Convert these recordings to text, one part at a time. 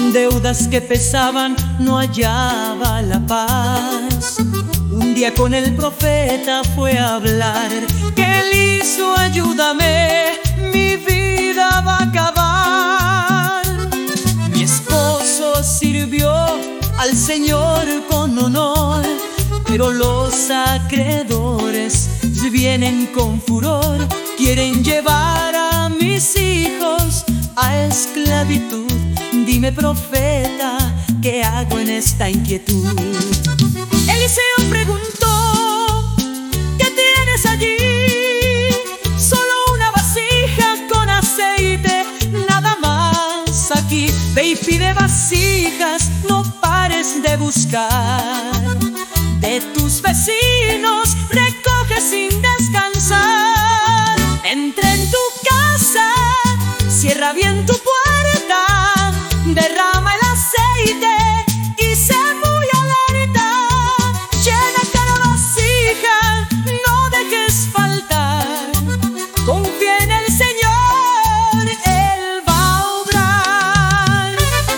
Con deudas que pesaban no hallaba la paz. Un día con el profeta fue a hablar, que él hizo, ayúdame, mi vida va a acabar. Mi esposo sirvió al Señor con honor, pero los acreedores vienen con furor. Quieren llevar a mis hijos a esclavitud. Dime, profeta, ¿qué hago en esta inquietud? Eliseo preguntó, ¿qué tienes allí? Solo una vasija con aceite, nada más aquí. Ve y pide vasijas, no pares de buscar. De tus vecinos recoge sin descansar. Entra en tu casa, cierra bien tu puerta, derrama el aceite y sé muy alerta. Llena cada vasija, no dejes faltar. Confía en el Señor, Él va a obrar.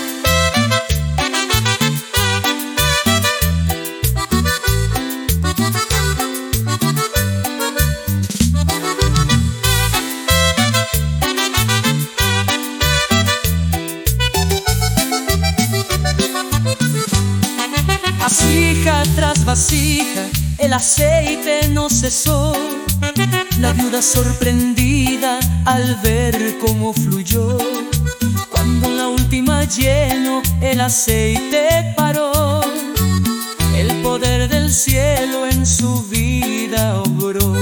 Vasija tras vasija, el aceite no cesó. La viuda sorprendida al ver cómo fluyó. Cuando la última llenó, el aceite paró. El poder del cielo en su vida obró.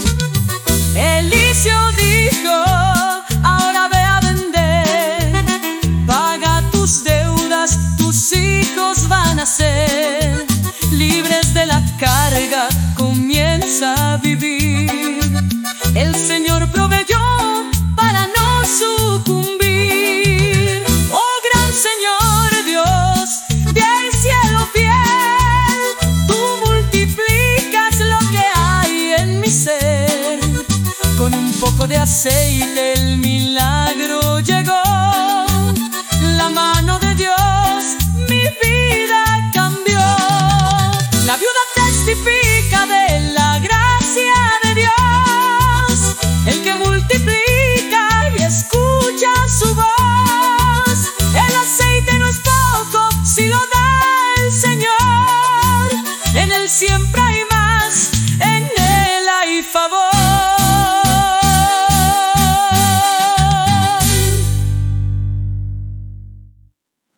Eliseo dijo, ahora ve a vender, paga tus deudas, tus hijos van a ser libres de la carga, comienza a vivir. El Señor proveyó para no sucumbir. Oh gran Señor Dios, del cielo fiel, tú multiplicas lo que hay en mi ser. Con un poco de aceite el milagro llegó. La mano de Dios mi vida cambió. La viuda testifica de la gracia de Dios, el que multiplica y escucha su voz. El aceite no es poco si lo da el Señor, en él siempre